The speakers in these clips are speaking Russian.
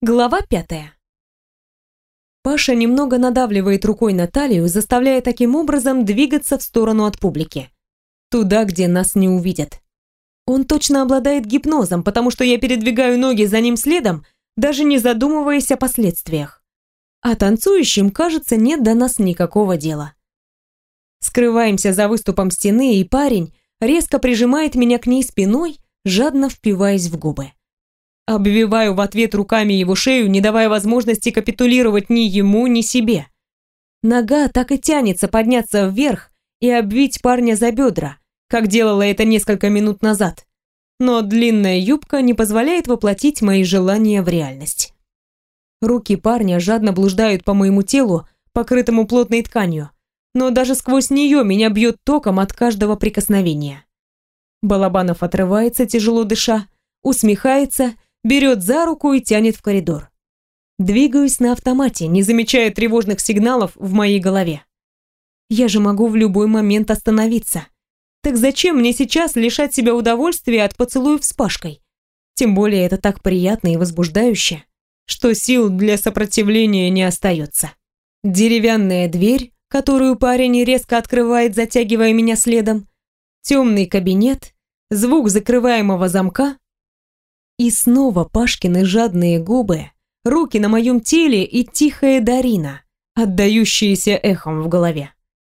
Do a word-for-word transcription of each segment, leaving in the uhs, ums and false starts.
Глава пятая. Паша немного надавливает рукой на талию, заставляя таким образом двигаться в сторону от публики. Туда, где нас не увидят. Он точно обладает гипнозом, потому что я передвигаю ноги за ним следом, даже не задумываясь о последствиях. А танцующим, кажется, нет до нас никакого дела. Скрываемся за выступом стены, и парень резко прижимает меня к ней спиной, жадно впиваясь в губы. Обвиваю в ответ руками его шею, не давая возможности капитулировать ни ему, ни себе. Нога так и тянется подняться вверх и обвить парня за бедра, как делала это несколько минут назад. Но длинная юбка не позволяет воплотить мои желания в реальность. Руки парня жадно блуждают по моему телу, покрытому плотной тканью, но даже сквозь нее меня бьет током от каждого прикосновения. Балабанов отрывается, тяжело дыша, усмехается, берет за руку и тянет в коридор. Двигаюсь на автомате, не замечая тревожных сигналов в моей голове. Я же могу в любой момент остановиться. Так зачем мне сейчас лишать себя удовольствия от поцелуев с Пашкой? Тем более это так приятно и возбуждающе, что сил для сопротивления не остается. Деревянная дверь, которую парень резко открывает, затягивая меня следом, темный кабинет, звук закрываемого замка, и снова Пашкины жадные губы, руки на моем теле и тихая Дарина, отдающиеся эхом в голове.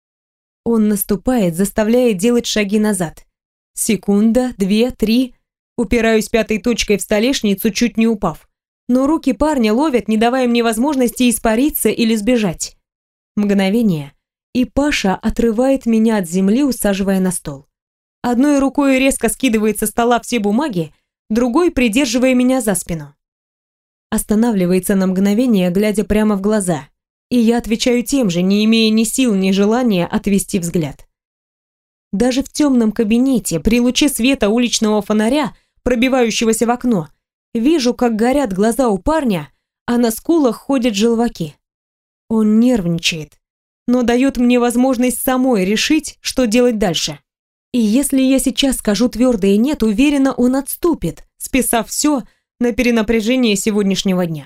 Он наступает, заставляя делать шаги назад. Секунда, две, три. Упираюсь пятой точкой в столешницу, чуть не упав. Но руки парня ловят, не давая мне возможности испариться или сбежать. Мгновение, и Паша отрывает меня от земли, усаживая на стол. Одной рукой резко скидывает со стола все бумаги, другой придерживая меня за спину. Останавливается на мгновение, глядя прямо в глаза, и я отвечаю тем же, не имея ни сил, ни желания отвести взгляд. Даже в темном кабинете, при луче света уличного фонаря, пробивающегося в окно, вижу, как горят глаза у парня, а на скулах ходят желваки. Он нервничает, но дает мне возможность самой решить, что делать дальше. И если я сейчас скажу твердое «нет», уверена, он отступит, списав все на перенапряжение сегодняшнего дня.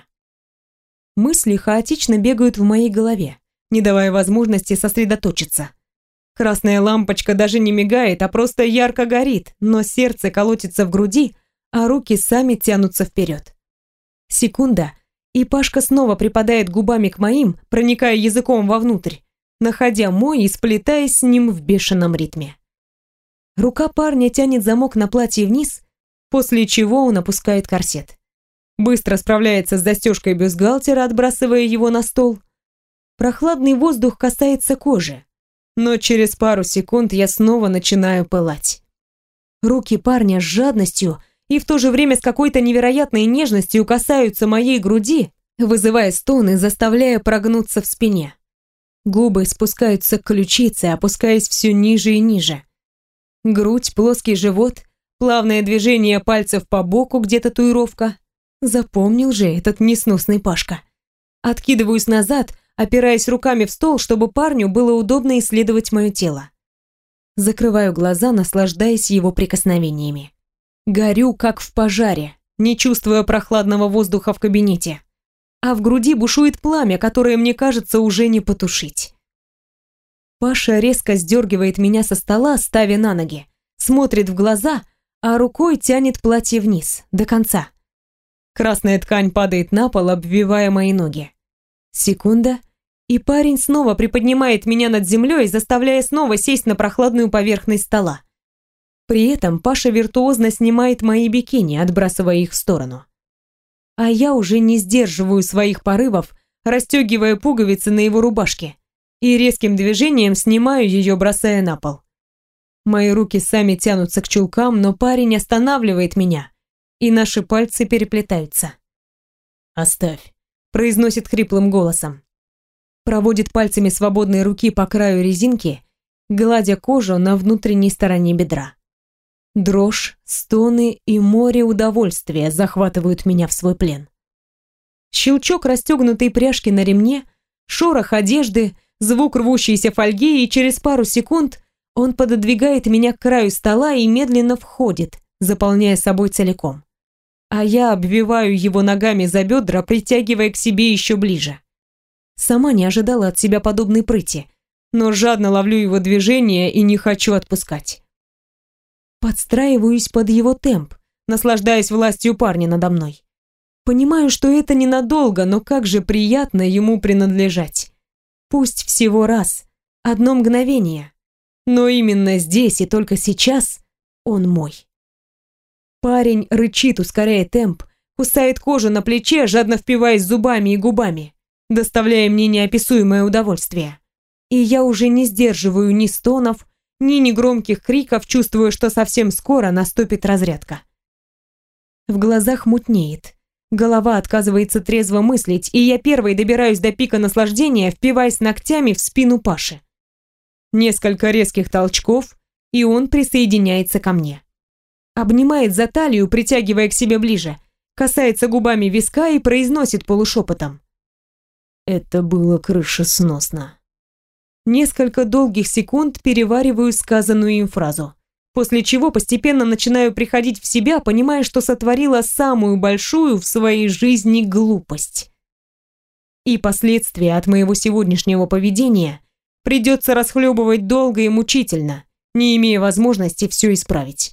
Мысли хаотично бегают в моей голове, не давая возможности сосредоточиться. Красная лампочка даже не мигает, а просто ярко горит, но сердце колотится в груди, а руки сами тянутся вперед. Секунда, и Пашка снова припадает губами к моим, проникая языком вовнутрь, находя мой и сплетаясь с ним в бешеном ритме. Рука парня тянет замок на платье вниз, после чего он опускает корсет. Быстро справляется с застежкой бюстгальтера, отбрасывая его на стол. Прохладный воздух касается кожи, но через пару секунд я снова начинаю пылать. Руки парня с жадностью и в то же время с какой-то невероятной нежностью касаются моей груди, вызывая стоны, заставляя прогнуться в спине. Губы спускаются к ключице, опускаясь все ниже и ниже. Грудь, плоский живот, плавное движение пальцев по боку, где татуировка. Запомнил же этот несносный Пашка. Откидываюсь назад, опираясь руками в стол, чтобы парню было удобно исследовать мое тело. Закрываю глаза, наслаждаясь его прикосновениями. Горю, как в пожаре, не чувствуя прохладного воздуха в кабинете. А в груди бушует пламя, которое, мне кажется, уже не потушить. Паша резко сдергивает меня со стола, ставя на ноги, смотрит в глаза, а рукой тянет платье вниз, до конца. Красная ткань падает на пол, обвивая мои ноги. Секунда, и парень снова приподнимает меня над землей, заставляя снова сесть на прохладную поверхность стола. При этом Паша виртуозно снимает мои бикини, отбрасывая их в сторону. А я уже не сдерживаю своих порывов, расстегивая пуговицы на его рубашке, и резким движением снимаю ее, бросая на пол. Мои руки сами тянутся к чулкам, но парень останавливает меня, и наши пальцы переплетаются. «Оставь», — произносит хриплым голосом. Проводит пальцами свободной руки по краю резинки, гладя кожу на внутренней стороне бедра. Дрожь, стоны и море удовольствия захватывают меня в свой плен. Щелчок расстегнутой пряжки на ремне, шорох одежды, звук рвущейся фольги, и через пару секунд он пододвигает меня к краю стола и медленно входит, заполняя собой целиком. а я обвиваю его ногами за бедра, притягивая к себе еще ближе. Сама не ожидала от себя подобной прыти, но жадно ловлю его движение и не хочу отпускать. Подстраиваюсь под его темп, наслаждаясь властью парня надо мной. Понимаю, что это ненадолго, но как же приятно ему принадлежать. Пусть всего раз, одно мгновение, но именно здесь и только сейчас он мой. Парень рычит, ускоряя темп, кусает кожу на плече, жадно впиваясь зубами и губами, доставляя мне неописуемое удовольствие. И я уже не сдерживаю ни стонов, ни негромких криков, чувствуя, что совсем скоро наступит разрядка. В глазах мутнеет, голова отказывается трезво мыслить, и я первой добираюсь до пика наслаждения, впиваясь ногтями в спину Паши. Несколько резких толчков, и он присоединяется ко мне. Обнимает за талию, притягивая к себе ближе, касается губами виска и произносит полушепотом. Это было крышесносно. Несколько долгих секунд перевариваю сказанную им фразу, после чего постепенно начинаю приходить в себя, понимая, что сотворила самую большую в своей жизни глупость. И последствия от моего сегодняшнего поведения придется расхлебывать долго и мучительно, не имея возможности все исправить.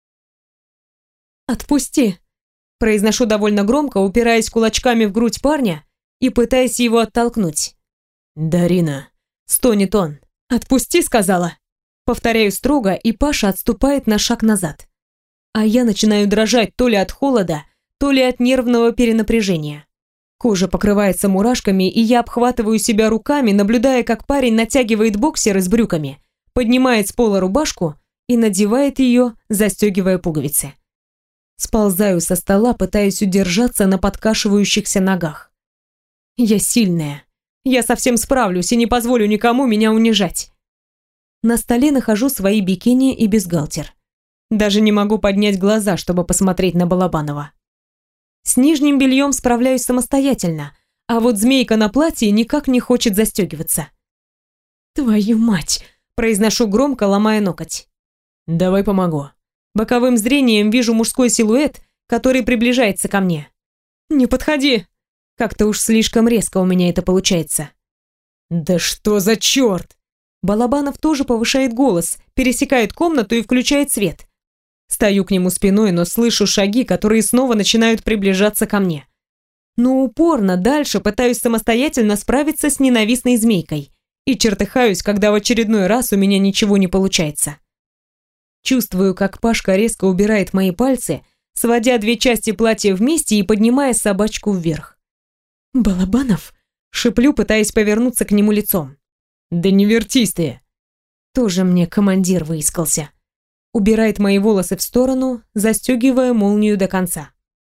«Отпусти!» – произношу довольно громко, упираясь кулачками в грудь парня и пытаясь его оттолкнуть. «Дарина!» – стонет он. «Отпусти!» – сказала. Повторяю строго, и Паша отступает на шаг назад. А я начинаю дрожать то ли от холода, то ли от нервного перенапряжения. Кожа покрывается мурашками, и я обхватываю себя руками, наблюдая, как парень натягивает боксеры с брюками, поднимает с пола рубашку и надевает ее, застегивая пуговицы. Сползаю со стола, пытаясь удержаться на подкашивающихся ногах. Я сильная. Я совсем справлюсь и не позволю никому меня унижать. На столе нахожу свои бикини и бюстгальтер. Даже не могу поднять глаза, чтобы посмотреть на Балабанова. С нижним бельем справляюсь самостоятельно, а вот змейка на платье никак не хочет застегиваться. «Твою мать!» – произношу громко, ломая ноготь. «Давай помогу». Боковым зрением вижу мужской силуэт, который приближается ко мне. «Не подходи!» Как-то уж слишком резко у меня это получается. «Да что за черт!» Балабанов тоже повышает голос, пересекает комнату и включает свет. Стою к нему спиной, но слышу шаги, которые снова начинают приближаться ко мне. Но упорно дальше пытаюсь самостоятельно справиться с ненавистной змейкой и чертыхаюсь, когда в очередной раз у меня ничего не получается. Чувствую, как Пашка резко убирает мои пальцы, сводя две части платья вместе и поднимая собачку вверх. «Балабанов?» — шеплю, пытаясь повернуться к нему лицом. «Да не вертись ты!» Тоже мне командир выискался. Убирает мои волосы в сторону, застегивая молнию до конца.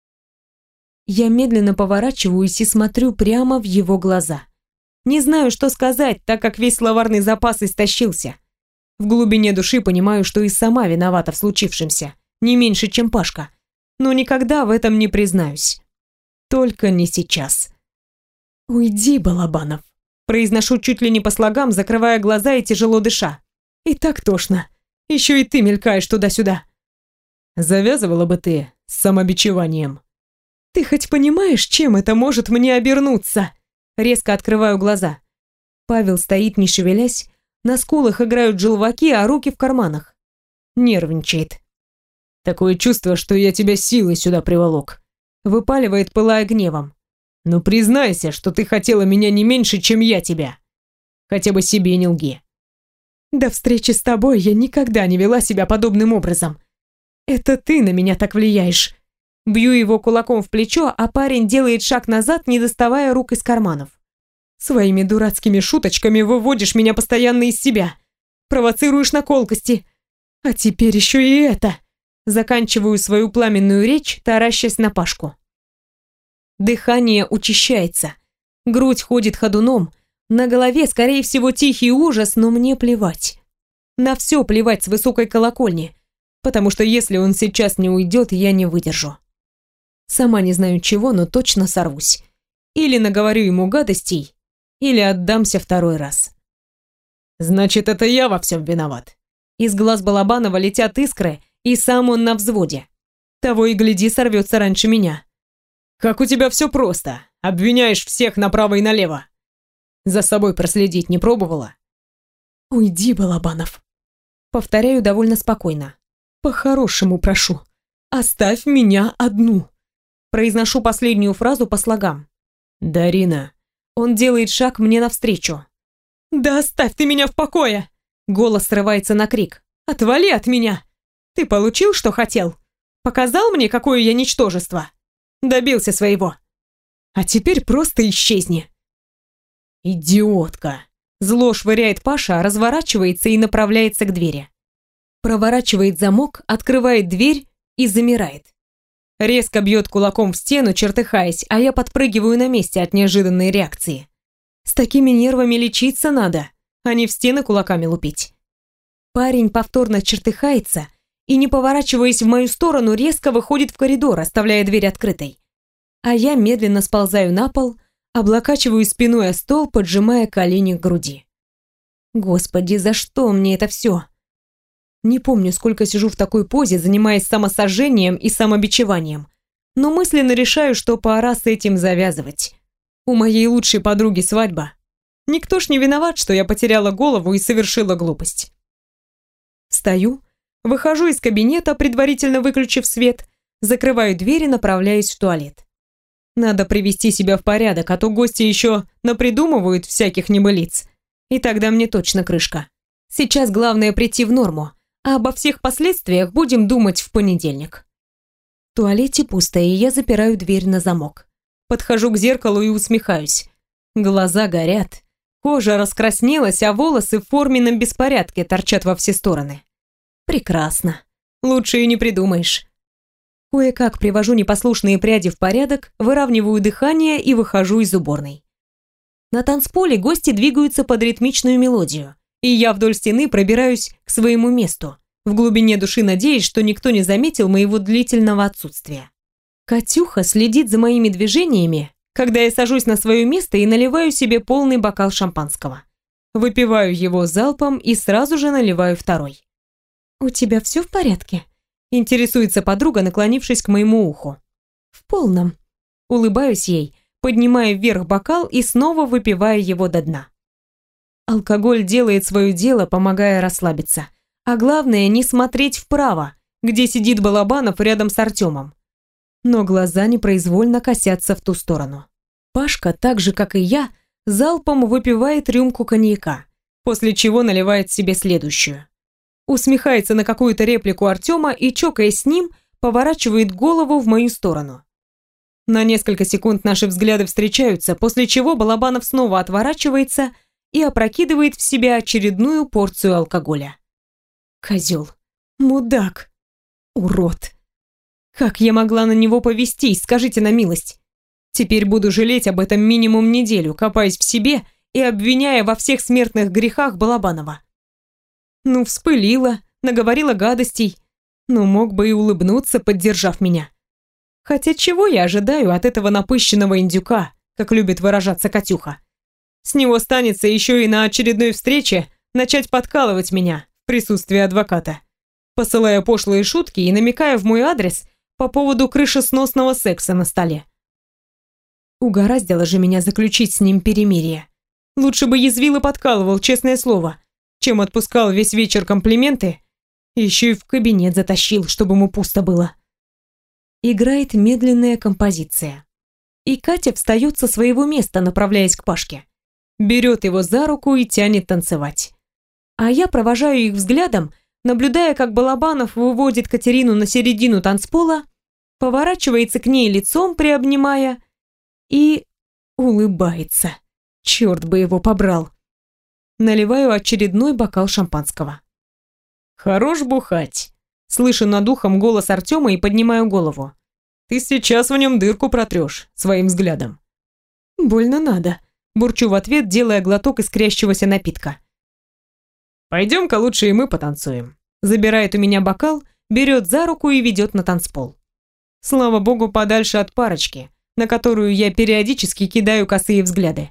Я медленно поворачиваюсь и смотрю прямо в его глаза. Не знаю, что сказать, так как весь словарный запас истощился. В глубине души понимаю, что и сама виновата в случившемся, не меньше, чем Пашка. Но никогда в этом не признаюсь. Только не сейчас. «Уйди, Балабанов», – произношу чуть ли не по слогам, закрывая глаза и тяжело дыша. «И так тошно. Еще и ты мелькаешь туда-сюда». «Завязывала бы ты с самобичеванием». «Ты хоть понимаешь, чем это может мне обернуться?» Резко открываю глаза. Павел стоит, не шевелясь. На скулах играют желваки, а руки в карманах. Нервничает. «Такое чувство, что я тебя силой сюда приволок», — выпаливает, пылая гневом. «Ну признайся, что ты хотела меня не меньше, чем я тебя. Хотя бы себе не лги». «До встречи с тобой я никогда не вела себя подобным образом. Это ты на меня так влияешь». Бью его кулаком в плечо, а парень делает шаг назад, не доставая рук из карманов. «Своими дурацкими шуточками выводишь меня постоянно из себя. Провоцируешь на колкости. А теперь еще и это». Заканчиваю свою пламенную речь, таращась на Пашку. Дыхание учащается. Грудь ходит ходуном. На голове, скорее всего, тихий ужас, но мне плевать. На все плевать с высокой колокольни. Потому что если он сейчас не уйдет, я не выдержу. Сама не знаю чего, но точно сорвусь. Или наговорю ему гадостей, или отдамся второй раз. «Значит, это я во всем виноват». Из глаз Балабанова летят искры, и сам он на взводе. Того и гляди, сорвется раньше меня. Как у тебя все просто. Обвиняешь всех направо и налево. За собой проследить не пробовала? Уйди, Балабанов. Повторяю довольно спокойно. По-хорошему прошу. Оставь меня одну. Произношу последнюю фразу по слогам. Дарина. Он делает шаг мне навстречу. Да оставь ты меня в покое. Голос срывается на крик. Отвали от меня. Ты получил, что хотел? Показал мне, какое я ничтожество? Добился своего. А теперь просто исчезни. Идиотка. Зло швыряет Паша, разворачивается и направляется к двери. Проворачивает замок, открывает дверь и замирает. Резко бьет кулаком в стену, чертыхаясь, а я подпрыгиваю на месте от неожиданной реакции. С такими нервами лечиться надо, а не в стены кулаками лупить. Парень повторно чертыхается и, не поворачиваясь в мою сторону, резко выходит в коридор, оставляя дверь открытой. А я медленно сползаю на пол, облокачиваю спиной о стол, поджимая колени к груди. Господи, за что мне это все? Не помню, сколько сижу в такой позе, занимаясь самосожжением и самобичеванием, но мысленно решаю, что пора с этим завязывать. У моей лучшей подруги свадьба. Никто ж не виноват, что я потеряла голову и совершила глупость. Встаю, выхожу из кабинета, предварительно выключив свет, закрываю дверь и направляюсь в туалет. Надо привести себя в порядок, а то гости еще напридумывают всяких небылиц, и тогда мне точно крышка. Сейчас главное прийти в норму, а обо всех последствиях будем думать в понедельник. В туалете пусто, и я запираю дверь на замок. Подхожу к зеркалу и усмехаюсь. Глаза горят, кожа раскраснелась, а волосы в форменном беспорядке торчат во все стороны. Прекрасно. Лучше и не придумаешь. Кое-как привожу непослушные пряди в порядок, выравниваю дыхание и выхожу из уборной. На танцполе гости двигаются под ритмичную мелодию, и я вдоль стены пробираюсь к своему месту, в глубине души надеясь, что никто не заметил моего длительного отсутствия. Катюха следит за моими движениями, когда я сажусь на свое место и наливаю себе полный бокал шампанского. Выпиваю его залпом и сразу же наливаю второй. «У тебя все в порядке?» — интересуется подруга, наклонившись к моему уху. «В полном». Улыбаюсь ей, поднимая вверх бокал и снова выпивая его до дна. Алкоголь делает свое дело, помогая расслабиться. А главное, не смотреть вправо, где сидит Балабанов рядом с Артемом. Но глаза непроизвольно косятся в ту сторону. Пашка, так же как и я, залпом выпивает рюмку коньяка, после чего наливает себе следующую. Усмехается на какую-то реплику Артема и, чокаясь с ним, поворачивает голову в мою сторону. На несколько секунд наши взгляды встречаются, после чего Балабанов снова отворачивается и опрокидывает в себя очередную порцию алкоголя. Козел. Мудак. Урод. Как я могла на него повестись, скажите на милость? Теперь буду жалеть об этом минимум неделю, копаясь в себе и обвиняя во всех смертных грехах Балабанова. Ну, вспылила, наговорила гадостей, но мог бы и улыбнуться, поддержав меня. Хотя чего я ожидаю от этого напыщенного индюка, как любит выражаться Катюха? С него станется еще и на очередной встрече начать подкалывать меня в присутствии адвоката, посылая пошлые шутки и намекая в мой адрес по поводу крышесносного секса на столе. Угораздило же меня заключить с ним перемирие. Лучше бы язвил и подкалывал, честное слово, чем отпускал весь вечер комплименты, еще и в кабинет затащил, чтобы ему пусто было. Играет медленная композиция. И Катя встает со своего места, направляясь к Пашке. Берет его за руку и тянет танцевать. А я провожаю их взглядом, наблюдая, как Балабанов выводит Катерину на середину танцпола, поворачивается к ней лицом, приобнимая, и улыбается. Черт бы его побрал. Наливаю очередной бокал шампанского. «Хорош бухать!» Слышу над ухом голос Артема и поднимаю голову. «Ты сейчас в нем дырку протрешь своим взглядом». «Больно надо», бурчу в ответ, делая глоток искрящегося напитка. «Пойдем-ка лучше и мы потанцуем». Забирает у меня бокал, берет за руку и ведет на танцпол. Слава богу, подальше от парочки, на которую я периодически кидаю косые взгляды.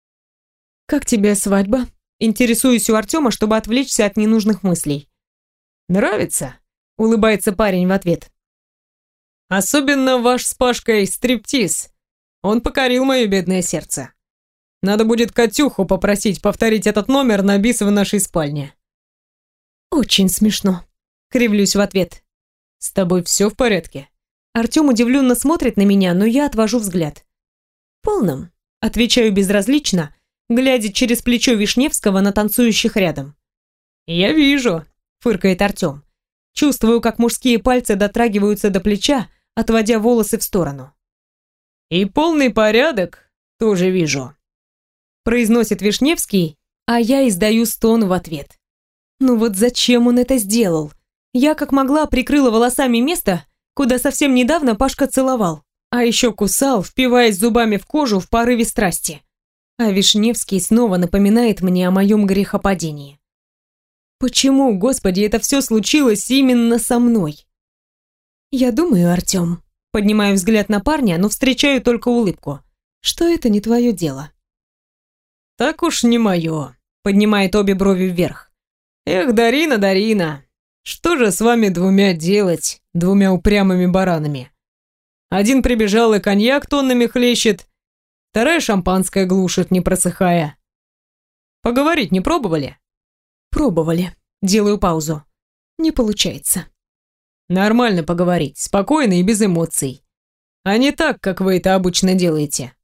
«Как тебе свадьба?» Интересуюсь у Артема, чтобы отвлечься от ненужных мыслей. «Нравится?» Улыбается парень в ответ. Особенно ваш с Пашкой стриптиз. Он покорил мое бедное сердце. Надо будет Катюху попросить повторить этот номер на бис в нашей спальне». «Очень смешно», — кривлюсь в ответ. «С тобой все в порядке?» Артем удивленно смотрит на меня, но я отвожу взгляд. «В полном», — отвечаю безразлично, глядя через плечо Вишневского на танцующих рядом. «Я вижу», — фыркает Артем. Чувствую, как мужские пальцы дотрагиваются до плеча, отводя волосы в сторону. «И полный порядок тоже вижу», — произносит Вишневский, а я издаю стон в ответ. Ну вот зачем он это сделал? Я как могла прикрыла волосами место, куда совсем недавно Пашка целовал, а еще кусал, впиваясь зубами в кожу в порыве страсти. А Вишневский снова напоминает мне о моем грехопадении. Почему, Господи, это все случилось именно со мной? Я думаю, Артем, поднимаю взгляд на парня, но встречаю только улыбку, что это не твое дело. «Так уж не мое», — поднимает обе брови вверх. «Эх, Дарина, Дарина, что же с вами двумя делать, двумя упрямыми баранами? Один прибежал и коньяк тоннами хлещет, вторая шампанское глушит, не просыхая. Поговорить не пробовали?» «Пробовали». Делаю паузу. Не получается. «Нормально поговорить, спокойно и без эмоций. А не так, как вы это обычно делаете».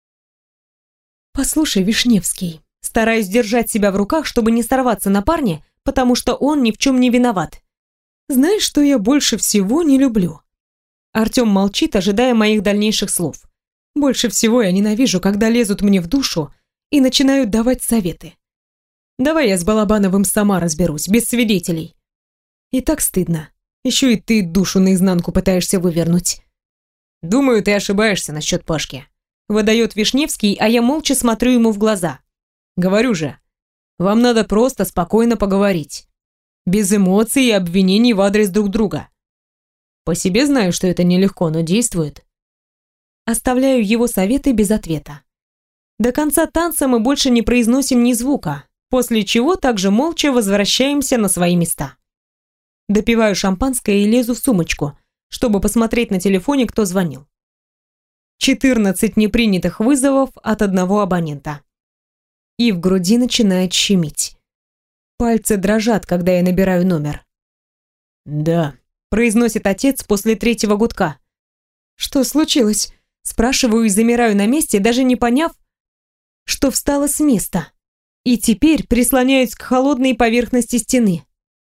«Послушай, Вишневский, стараюсь держать себя в руках, чтобы не сорваться на парня, потому что он ни в чем не виноват. Знаешь, что я больше всего не люблю?» Артем молчит, ожидая моих дальнейших слов. «Больше всего я ненавижу, когда лезут мне в душу и начинают давать советы. Давай я с Балабановым сама разберусь, без свидетелей. И так стыдно. Еще и ты душу наизнанку пытаешься вывернуть». «Думаю, ты ошибаешься насчет Пашки», — выдает Вишневский, а я молча смотрю ему в глаза. «Говорю же, вам надо просто спокойно поговорить. Без эмоций и обвинений в адрес друг друга. По себе знаю, что это нелегко, но действует». Оставляю его советы без ответа. До конца танца мы больше не произносим ни звука, после чего также молча возвращаемся на свои места. Допиваю шампанское и лезу в сумочку, чтобы посмотреть на телефоне, кто звонил. четырнадцать непринятых вызовов от одного абонента. И в груди начинает щемить. Пальцы дрожат, когда я набираю номер. «Да», — произносит отец после третьего гудка. «Что случилось?» — спрашиваю и замираю на месте, даже не поняв, что встала с места. И теперь прислоняюсь к холодной поверхности стены.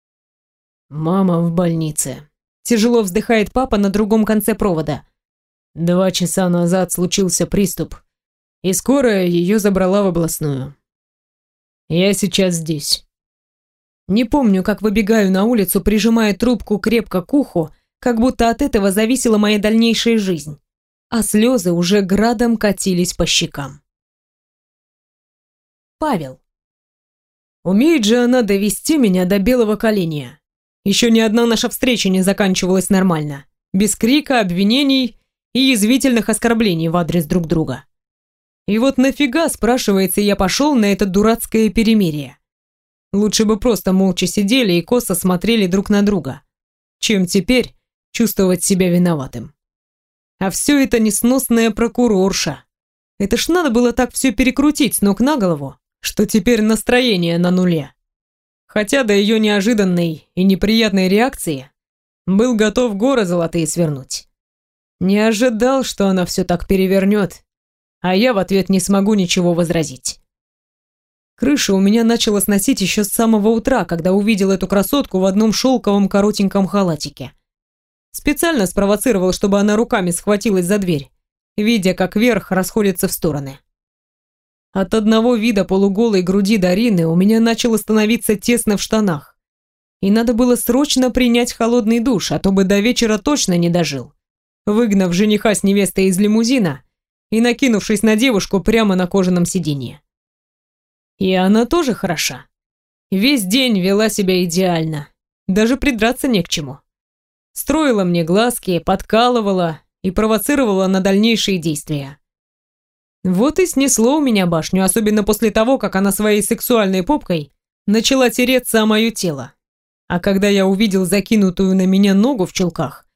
«Мама в больнице», — тяжело вздыхает папа на другом конце провода. «Два часа назад случился приступ, и скорая ее забрала в областную. Я сейчас здесь». Не помню, как выбегаю на улицу, прижимая трубку крепко к уху, как будто от этого зависела моя дальнейшая жизнь, а слезы уже градом катились по щекам. Павел. Умеет же она довести меня до белого коленя. Еще ни одна наша встреча не заканчивалась нормально, без крика, обвинений и язвительных оскорблений в адрес друг друга. И вот нафига, спрашивается, я пошел на это дурацкое перемирие? Лучше бы просто молча сидели и косо смотрели друг на друга, чем теперь чувствовать себя виноватым. А все это несносная прокурорша. Это ж надо было так все перекрутить с ног на голову, что теперь настроение на нуле. Хотя до ее неожиданной и неприятной реакции был готов горы золотые свернуть. Не ожидал, что она все так перевернет, а я в ответ не смогу ничего возразить. Крыша у меня начала сносить еще с самого утра, когда увидел эту красотку в одном шелковом коротеньком халатике. Специально спровоцировал, чтобы она руками схватилась за дверь, видя, как верх расходится в стороны. От одного вида полуголой груди Дарины у меня начало становиться тесно в штанах. И надо было срочно принять холодный душ, а то бы до вечера точно не дожил, выгнав жениха с невестой из лимузина и накинувшись на девушку прямо на кожаном сиденье. И она тоже хороша. Весь день вела себя идеально, даже придраться не к чему. Строила мне глазки, подкалывала и провоцировала на дальнейшие действия. Вот и снесло у меня башню, особенно после того, как она своей сексуальной попкой начала тереться о мое тело. А когда я увидел закинутую на меня ногу в чулках,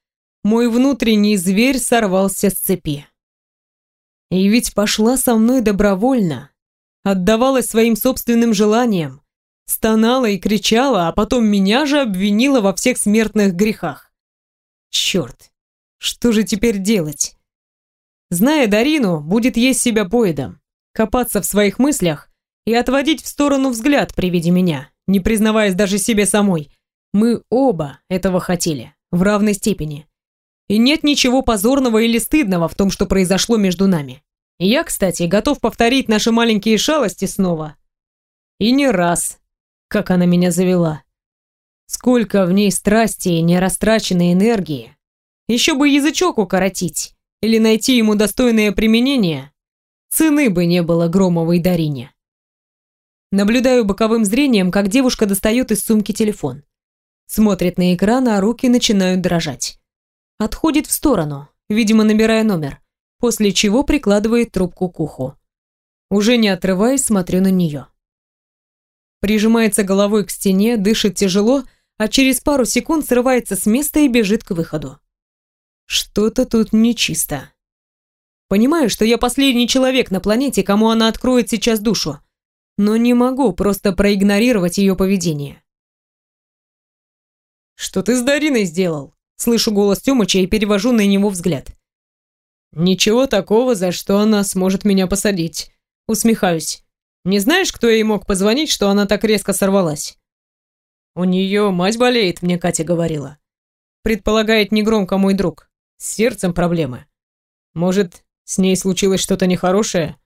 Мой внутренний зверь сорвался с цепи. И ведь пошла со мной добровольно, отдавалась своим собственным желаниям, стонала и кричала, а потом меня же обвинила во всех смертных грехах. Черт, что же теперь делать? Зная Дарину, будет есть себя поедом, копаться в своих мыслях и отводить в сторону взгляд при виде меня, не признаваясь даже себе самой. Мы оба этого хотели, в равной степени. И нет ничего позорного или стыдного в том, что произошло между нами. И я, кстати, готов повторить наши маленькие шалости снова. И не раз, как она меня завела. Сколько в ней страсти и нерастраченной энергии. Еще бы язычок укоротить или найти ему достойное применение, цены бы не было Громовой Дарине. Наблюдаю боковым зрением, как девушка достает из сумки телефон. Смотрит на экран, а руки начинают дрожать. Отходит в сторону, видимо, набирая номер, после чего прикладывает трубку к уху. Уже не отрываясь, смотрю на нее. Прижимается головой к стене, дышит тяжело, а через пару секунд срывается с места и бежит к выходу. Что-то тут нечисто. Понимаю, что я последний человек на планете, кому она откроет сейчас душу, но не могу просто проигнорировать ее поведение. «Что ты с Дариной сделал?» Слышу голос Тёмыча и перевожу на него взгляд. «Ничего такого, за что она сможет меня посадить». Усмехаюсь. «Не знаешь, кто ей мог позвонить, что она так резко сорвалась?» «У нее мать болеет», мне Катя говорила. Предполагает негромко мой друг. С сердцем проблемы. Может, с ней случилось что-то нехорошее?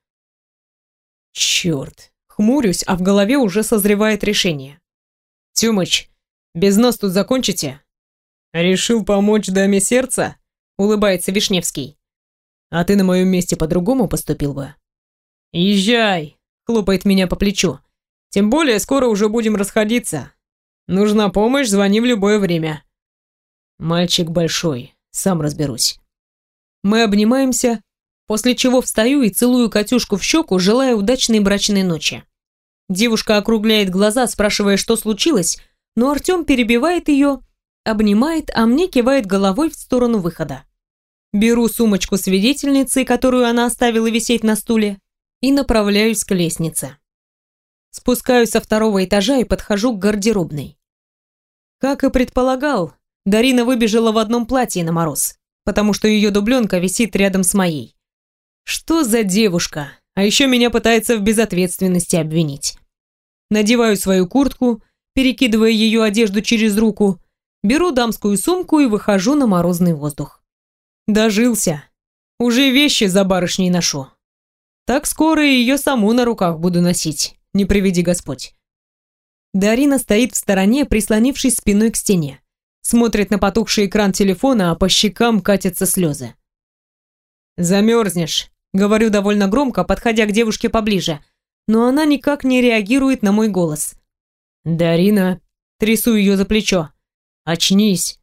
Черт. Хмурюсь, а в голове уже созревает решение. «Тёмыч, без нас тут закончите?» «Решил помочь даме сердца?» Улыбается Вишневский. «А ты на моем месте по-другому поступил бы?» «Езжай!» Хлопает меня по плечу. «Тем более скоро уже будем расходиться. Нужна помощь, звони в любое время». «Мальчик большой, сам разберусь». Мы обнимаемся, после чего встаю и целую Катюшку в щеку, желая удачной брачной ночи. Девушка округляет глаза, спрашивая, что случилось, но Артем перебивает ее, обнимает, а мне кивает головой в сторону выхода. Беру сумочку свидетельницы, которую она оставила висеть на стуле, и направляюсь к лестнице. Спускаюсь со второго этажа и подхожу к гардеробной. Как и предполагал, Дарина выбежала в одном платье на мороз, потому что ее дубленка висит рядом с моей. Что за девушка? А еще меня пытается в безответственности обвинить. Надеваю свою куртку, перекидывая ее одежду через руку, беру дамскую сумку и выхожу на морозный воздух. Дожился. Уже вещи за барышней ношу. Так скоро и ее саму на руках буду носить, не приведи Господь. Дарина стоит в стороне, прислонившись спиной к стене. Смотрит на потухший экран телефона, а по щекам катятся слезы. «Замерзнешь», — говорю довольно громко, подходя к девушке поближе, но она никак не реагирует на мой голос. «Дарина», — трясу ее за плечо, — «очнись».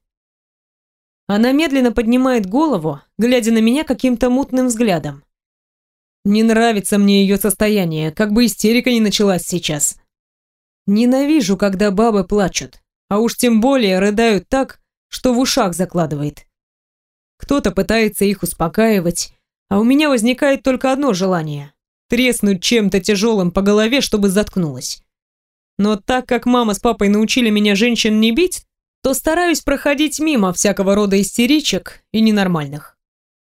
Она медленно поднимает голову, глядя на меня каким-то мутным взглядом. Не нравится мне ее состояние, как бы истерика не началась сейчас. Ненавижу, когда бабы плачут, а уж тем более рыдают так, что в ушах закладывает. Кто-то пытается их успокаивать, а у меня возникает только одно желание – треснуть чем-то тяжелым по голове, чтобы заткнулась. Но так как мама с папой научили меня женщин не бить, то стараюсь проходить мимо всякого рода истеричек и ненормальных.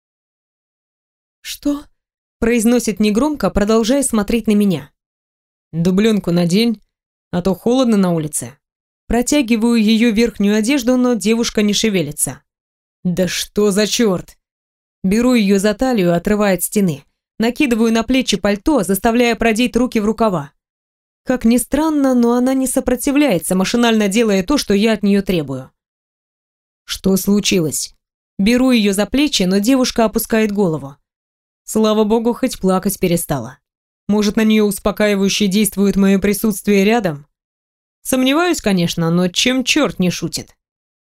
«Что?» – произносит негромко, продолжая смотреть на меня. «Дубленку надень, а то холодно на улице». Протягиваю ее верхнюю одежду, но девушка не шевелится. «Да что за черт?» Беру ее за талию, отрывая от стены. Накидываю на плечи пальто, заставляя продеть руки в рукава. Как ни странно, но она не сопротивляется, машинально делая то, что я от нее требую. Что случилось? Беру ее за плечи, но девушка опускает голову. Слава богу, хоть плакать перестала. Может, на нее успокаивающе действует мое присутствие рядом? Сомневаюсь, конечно, но чем черт не шутит?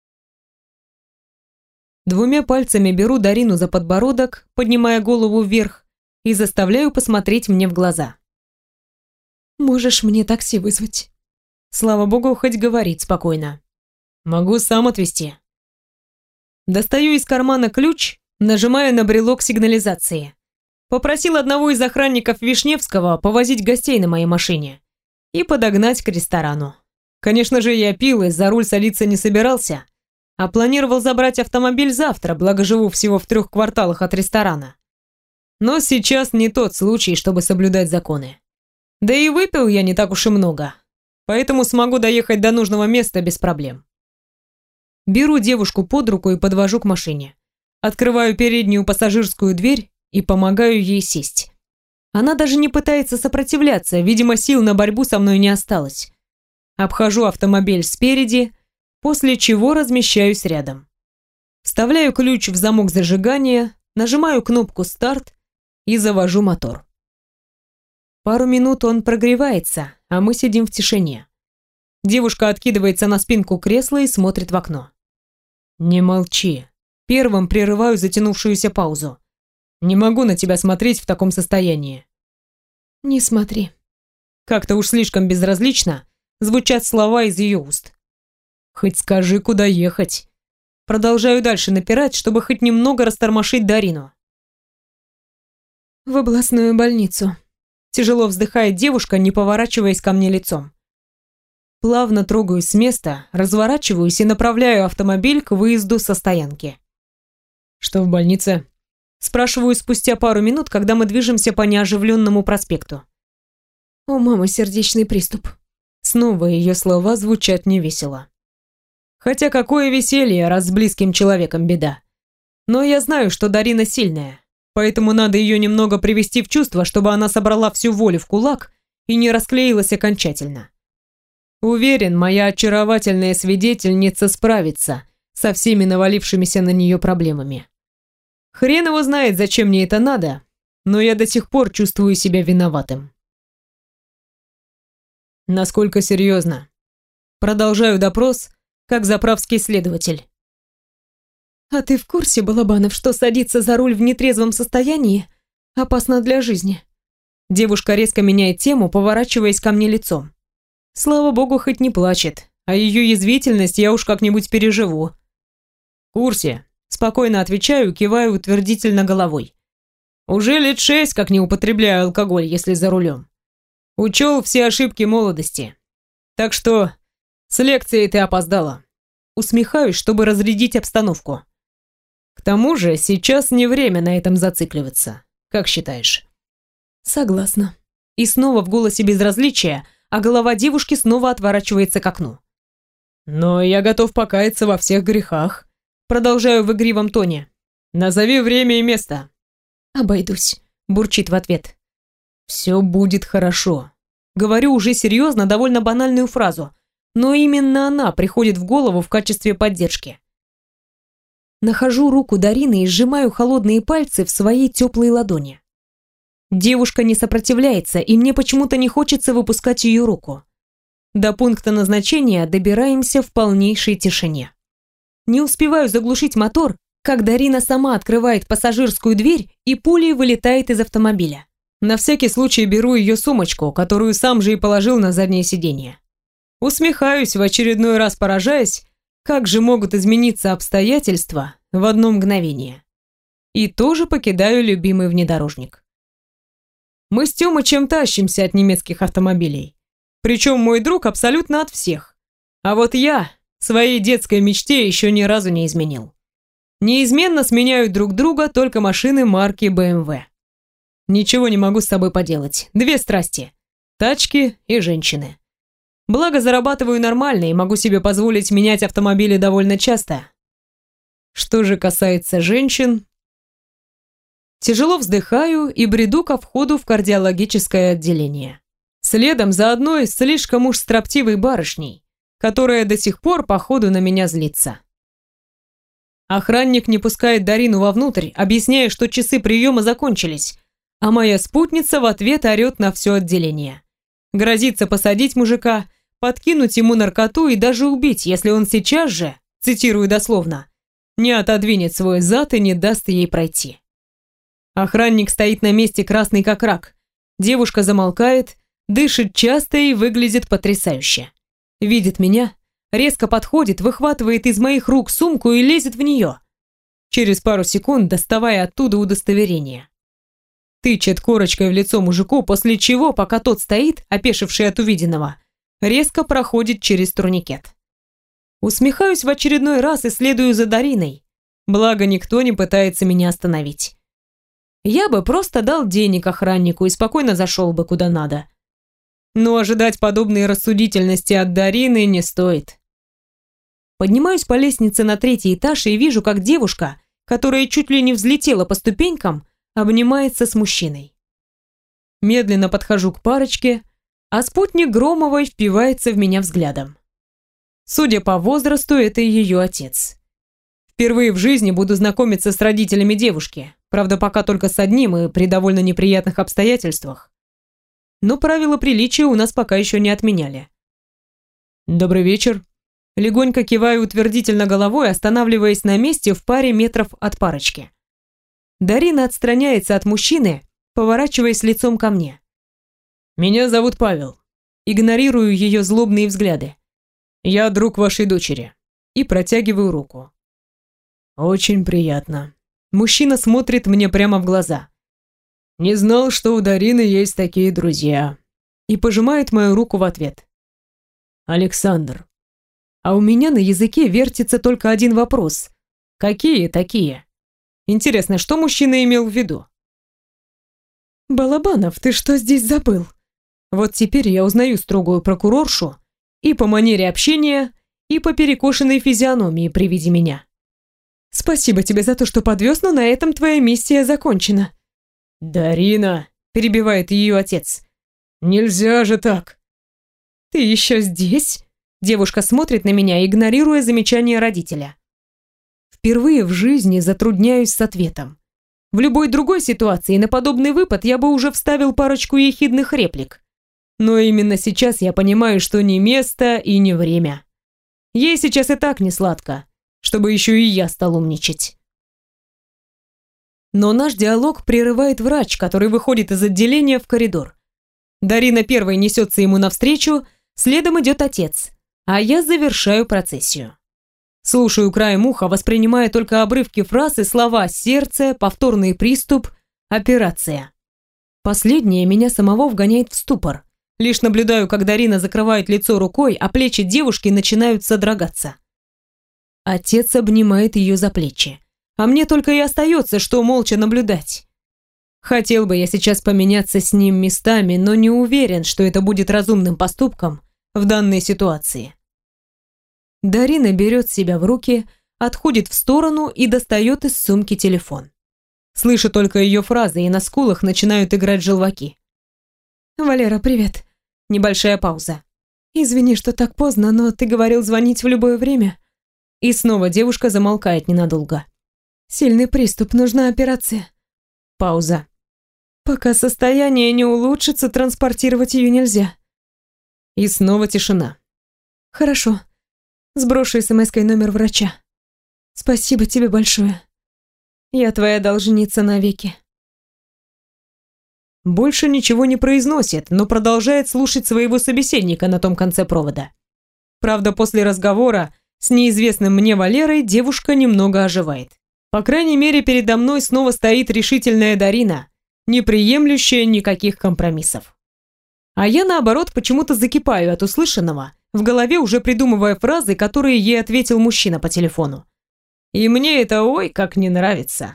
Двумя пальцами беру Дарину за подбородок, поднимая голову вверх, и заставляю посмотреть мне в глаза. «Можешь мне такси вызвать?» Слава богу, хоть говорит спокойно. «Могу сам отвезти». Достаю из кармана ключ, нажимаю на брелок сигнализации. Попросил одного из охранников Вишневского повозить гостей на моей машине и подогнать к ресторану. Конечно же, я пил и за руль садиться не собирался, а планировал забрать автомобиль завтра, благо живу всего в трех кварталах от ресторана. Но сейчас не тот случай, чтобы соблюдать законы. Да и выпил я не так уж и много, поэтому смогу доехать до нужного места без проблем. Беру девушку под руку и подвожу к машине. Открываю переднюю пассажирскую дверь и помогаю ей сесть. Она даже не пытается сопротивляться, видимо, сил на борьбу со мной не осталось. Обхожу автомобиль спереди, после чего размещаюсь рядом. Вставляю ключ в замок зажигания, нажимаю кнопку «Старт» и завожу мотор. Пару минут он прогревается, а мы сидим в тишине. Девушка откидывается на спинку кресла и смотрит в окно. «Не молчи». Первым прерываю затянувшуюся паузу. «Не могу на тебя смотреть в таком состоянии». «Не смотри». Как-то уж слишком безразлично звучат слова из ее уст. «Хоть скажи, куда ехать». Продолжаю дальше напирать, чтобы хоть немного растормошить Дарину. «В областную больницу». Тяжело вздыхает девушка, не поворачиваясь ко мне лицом. Плавно трогаюсь с места, разворачиваюсь и направляю автомобиль к выезду со стоянки. «Что в больнице?» Спрашиваю спустя пару минут, когда мы движемся по неоживленному проспекту. «У мамы сердечный приступ». Снова ее слова звучат невесело. Хотя какое веселье, раз с близким человеком беда. Но я знаю, что Дарина сильная, поэтому надо ее немного привести в чувство, чтобы она собрала всю волю в кулак и не расклеилась окончательно. Уверен, моя очаровательная свидетельница справится со всеми навалившимися на нее проблемами. Хрен его знает, зачем мне это надо, но я до сих пор чувствую себя виноватым. Насколько серьезно? Продолжаю допрос, как заправский следователь. А ты в курсе, Балабанов, что садиться за руль в нетрезвом состоянии опасно для жизни? Девушка резко меняет тему, поворачиваясь ко мне лицом. Слава богу, хоть не плачет, а ее язвительность я уж как-нибудь переживу. В курсе. Спокойно отвечаю, киваю утвердительно головой. Уже лет шесть, как не употребляю алкоголь, если за рулем. Учел все ошибки молодости. Так что с лекцией ты опоздала. Усмехаюсь, чтобы разрядить обстановку. К тому же сейчас не время на этом зацикливаться. Как считаешь? Согласна. И снова в голосе безразличие, а голова девушки снова отворачивается к окну. Но я готов покаяться во всех грехах. Продолжаю в игривом тоне. Назови время и место. Обойдусь, бурчит в ответ. Все будет хорошо. Говорю уже серьезно, довольно банальную фразу, но именно она приходит в голову в качестве поддержки. Нахожу руку Дарины и сжимаю холодные пальцы в своей теплой ладони. Девушка не сопротивляется, и мне почему-то не хочется выпускать ее руку. До пункта назначения добираемся в полнейшей тишине. Не успеваю заглушить мотор, как Дарина сама открывает пассажирскую дверь и пулей вылетает из автомобиля. На всякий случай беру ее сумочку, которую сам же и положил на заднее сиденье. Усмехаюсь, в очередной раз поражаясь, как же могут измениться обстоятельства в одно мгновение. И тоже покидаю любимый внедорожник. Мы с Тёмычем тащимся от немецких автомобилей. Причем мой друг абсолютно от всех. А вот я своей детской мечте еще ни разу не изменил. Неизменно сменяют друг друга только машины марки бэ эм вэ. Ничего не могу с собой поделать. Две страсти. Тачки и женщины. Благо зарабатываю нормально и могу себе позволить менять автомобили довольно часто. Что же касается женщин... Тяжело вздыхаю и бреду ко входу в кардиологическое отделение. Следом за одной слишком уж строптивой барышней, которая до сих пор, походу, на меня злится. Охранник не пускает Дарину вовнутрь, объясняя, что часы приема закончились, а моя спутница в ответ орет на все отделение. Грозится посадить мужика, подкинуть ему наркоту и даже убить, если он сейчас же, цитирую дословно, не отодвинет свой зад и не даст ей пройти. Охранник стоит на месте красный как рак. Девушка замолкает, дышит часто и выглядит потрясающе. Видит меня, резко подходит, выхватывает из моих рук сумку и лезет в нее, через пару секунд доставая оттуда удостоверение. Тычет корочкой в лицо мужику, после чего, пока тот стоит, опешивший от увиденного, резко проходит через турникет. Усмехаюсь в очередной раз и следую за Дариной, благо никто не пытается меня остановить. Я бы просто дал денег охраннику и спокойно зашел бы куда надо. Но ожидать подобной рассудительности от Дарины не стоит. Поднимаюсь по лестнице на третий этаж и вижу, как девушка, которая чуть ли не взлетела по ступенькам, обнимается с мужчиной. Медленно подхожу к парочке, а спутник Громовой впивается в меня взглядом. Судя по возрасту, это ее отец. Впервые в жизни буду знакомиться с родителями девушки, правда, пока только с одним и при довольно неприятных обстоятельствах. Но правила приличия у нас пока еще не отменяли. «Добрый вечер». Легонько киваю утвердительно головой, останавливаясь на месте в паре метров от парочки. Дарина отстраняется от мужчины, поворачиваясь лицом ко мне. «Меня зовут Павел». Игнорирую ее злобные взгляды. «Я друг вашей дочери». И протягиваю руку. «Очень приятно». Мужчина смотрит мне прямо в глаза. «Не знал, что у Дарины есть такие друзья». И пожимает мою руку в ответ. «Александр». А у меня на языке вертится только один вопрос. Какие такие? Интересно, что мужчина имел в виду? «Балабанов, ты что здесь забыл?» Вот теперь я узнаю строгую прокуроршу и по манере общения, и по перекошенной физиономии при виде меня. «Спасибо тебе за то, что подвез, но на этом твоя миссия закончена». «Дарина», — перебивает ее отец, — «нельзя же так». «Ты еще здесь?» Девушка смотрит на меня, игнорируя замечание родителя. Впервые в жизни затрудняюсь с ответом. В любой другой ситуации на подобный выпад я бы уже вставил парочку ехидных реплик. Но именно сейчас я понимаю, что не место и не время. Ей сейчас и так не сладко, чтобы еще и я стал умничать. Но наш диалог прерывает врач, который выходит из отделения в коридор. Дарина первой несется ему навстречу, следом идет отец, а я завершаю процессию. Слушаю краем уха, воспринимая только обрывки фраз и слова «сердце», «повторный приступ», «операция». Последнее меня самого вгоняет в ступор. Лишь наблюдаю, как Дарина закрывает лицо рукой, а плечи девушки начинают содрогаться. Отец обнимает ее за плечи, а мне только и остается, что молча наблюдать. Хотел бы я сейчас поменяться с ним местами, но не уверен, что это будет разумным поступком в данной ситуации. Дарина берет себя в руки, отходит в сторону и достает из сумки телефон. Слышу только ее фразы, и на скулах начинают играть желваки. «Валера, привет». Небольшая пауза. «Извини, что так поздно, но ты говорил звонить в любое время». И снова девушка замолкает ненадолго. «Сильный приступ, нужна операция». Пауза. «Пока состояние не улучшится, транспортировать ее нельзя». И снова тишина. «Хорошо. Сброшу смс-кой номер врача. Спасибо тебе большое. Я твоя должница навеки». Больше ничего не произносит, но продолжает слушать своего собеседника на том конце провода. Правда, после разговора с неизвестным мне Валерой девушка немного оживает. По крайней мере, передо мной снова стоит решительная Дарина, не приемлющая никаких компромиссов. А я, наоборот, почему-то закипаю от услышанного, в голове уже придумывая фразы, которые ей ответил мужчина по телефону. И мне это ой как не нравится.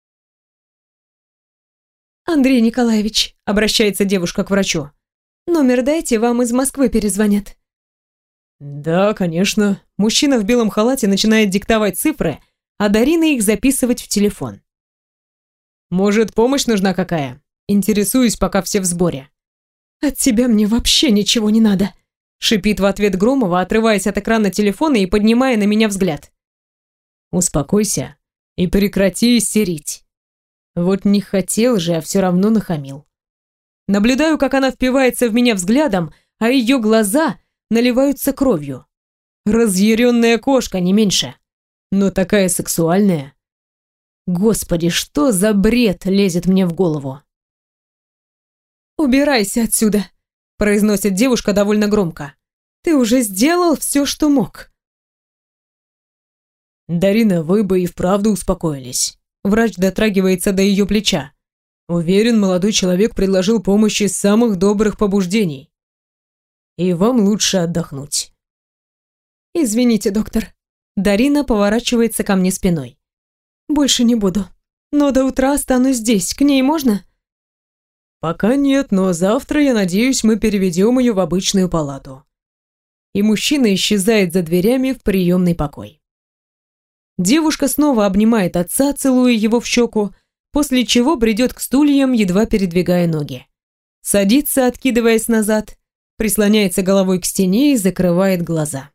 «Андрей Николаевич», — обращается девушка к врачу, — «номер дайте, вам из Москвы перезвонят». «Да, конечно». Мужчина в белом халате начинает диктовать цифры, а Дарина их записывать в телефон. «Может, помощь нужна какая?» Интересуюсь, пока все в сборе. «От тебя мне вообще ничего не надо», — шипит в ответ Громова, отрываясь от экрана телефона и поднимая на меня взгляд. «Успокойся и прекрати истерить. Вот не хотел же, а все равно нахамил». Наблюдаю, как она впивается в меня взглядом, а ее глаза наливаются кровью. Разъяренная кошка, не меньше. Но такая сексуальная. Господи, что за бред лезет мне в голову? «Убирайся отсюда», — произносит девушка довольно громко. «Ты уже сделал все, что мог». Дарина, вы бы и вправду успокоились. Врач дотрагивается до ее плеча. Уверен, молодой человек предложил помощь из самых добрых побуждений. И вам лучше отдохнуть. Извините, доктор. Дарина поворачивается ко мне спиной. Больше не буду. Но до утра останусь здесь. К ней можно? Пока нет, но завтра, я надеюсь, мы переведем ее в обычную палату. И мужчина исчезает за дверями в приемный покой. Девушка снова обнимает отца, целуя его в щеку, после чего бредет к стульям, едва передвигая ноги. Садится, откидываясь назад, прислоняется головой к стене и закрывает глаза.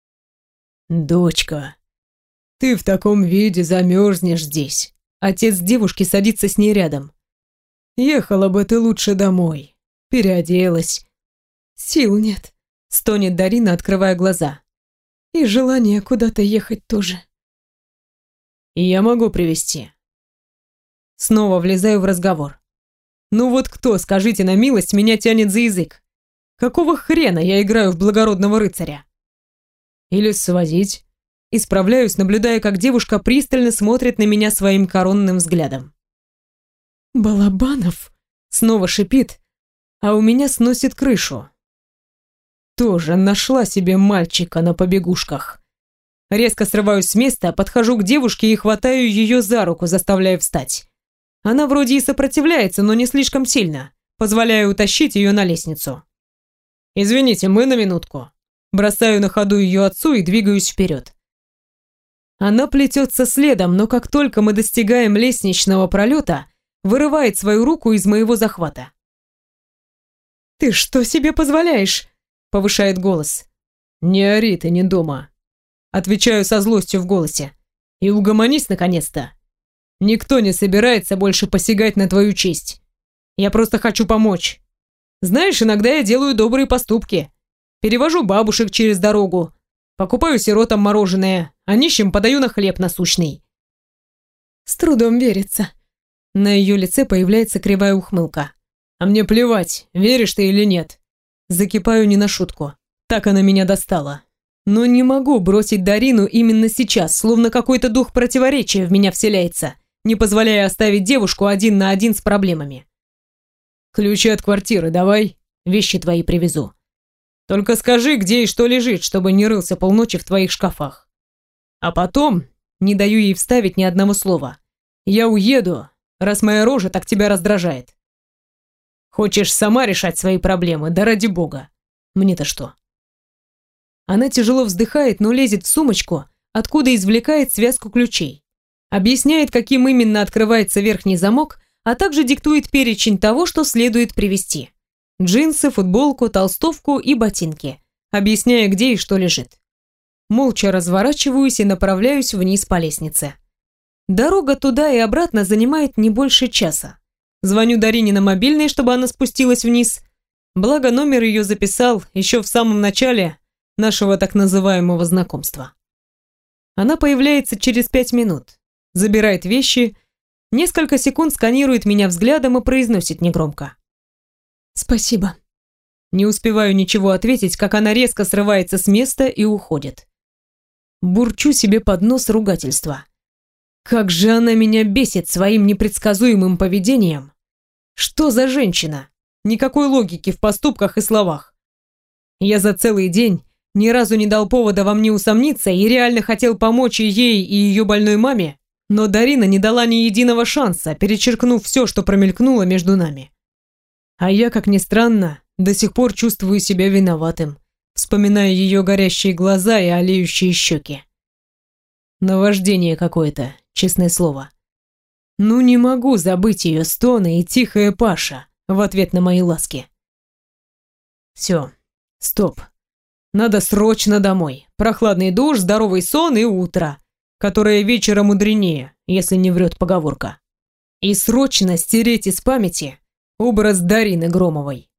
«Дочка, ты в таком виде замерзнешь здесь». Отец девушки садится с ней рядом. «Ехала бы ты лучше домой, переоделась». «Сил нет», — стонет Дарина, открывая глаза. «И желание куда-то ехать тоже». «Я могу привезти». Снова влезаю в разговор. «Ну вот кто, скажите на милость, меня тянет за язык? Какого хрена я играю в благородного рыцаря?» «Или свозить?» Исправляюсь, наблюдая, как девушка пристально смотрит на меня своим коронным взглядом. «Балабанов?» Снова шипит, а у меня сносит крышу. Тоже нашла себе мальчика на побегушках. Резко срываюсь с места, подхожу к девушке и хватаю ее за руку, заставляя встать. Она вроде и сопротивляется, но не слишком сильно. Позволяю утащить ее на лестницу. «Извините, мы на минутку». Бросаю на ходу ее отцу и двигаюсь вперед. Она плетется следом, но как только мы достигаем лестничного пролета, вырывает свою руку из моего захвата. «Ты что себе позволяешь?» — повышает голос. «Не ори, ты не дома». Отвечаю со злостью в голосе. «И угомонись наконец-то. Никто не собирается больше посягать на твою честь. Я просто хочу помочь. Знаешь, иногда я делаю добрые поступки. Перевожу бабушек через дорогу, покупаю сиротам мороженое, а нищим подаю на хлеб насущный». С трудом верится. На ее лице появляется кривая ухмылка. «А мне плевать, веришь ты или нет. Закипаю не на шутку. Так она меня достала. Но не могу бросить Дарину именно сейчас, словно какой-то дух противоречия в меня вселяется, не позволяя оставить девушку один на один с проблемами. «Ключи от квартиры давай, вещи твои привезу. Только скажи, где и что лежит, чтобы не рылся полночи в твоих шкафах. А потом, не даю ей вставить ни одного слова, я уеду, раз моя рожа так тебя раздражает. Хочешь сама решать свои проблемы, да ради бога. Мне-то что?» Она тяжело вздыхает, но лезет в сумочку, откуда извлекает связку ключей. Объясняет, каким именно открывается верхний замок, а также диктует перечень того, что следует привезти. Джинсы, футболку, толстовку и ботинки, объясняя, где и что лежит. Молча разворачиваюсь и направляюсь вниз по лестнице. Дорога туда и обратно занимает не больше часа. Звоню Дарине на мобильный, чтобы она спустилась вниз. Благо, номер ее записал еще в самом начале нашего так называемого знакомства. Она появляется через пять минут, забирает вещи, несколько секунд сканирует меня взглядом и произносит негромко: «Спасибо». Не успеваю ничего ответить, как она резко срывается с места и уходит. Бурчу себе под нос ругательства. Как же она меня бесит своим непредсказуемым поведением. Что за женщина? Никакой логики в поступках и словах. Я за целый день ни разу не дал повода во мне усомниться и реально хотел помочь и ей, и ее больной маме, но Дарина не дала ни единого шанса, перечеркнув все, что промелькнуло между нами. А я, как ни странно, до сих пор чувствую себя виноватым, вспоминая ее горящие глаза и олеющие щеки. Наваждение какое-то, честное слово. Ну не могу забыть ее стоны и тихая Паша в ответ на мои ласки. Все, стоп. Надо срочно домой. Прохладный душ, здоровый сон и утро, которое вечером мудренее, если не врет поговорка. И срочно стереть из памяти образ Дарины Громовой.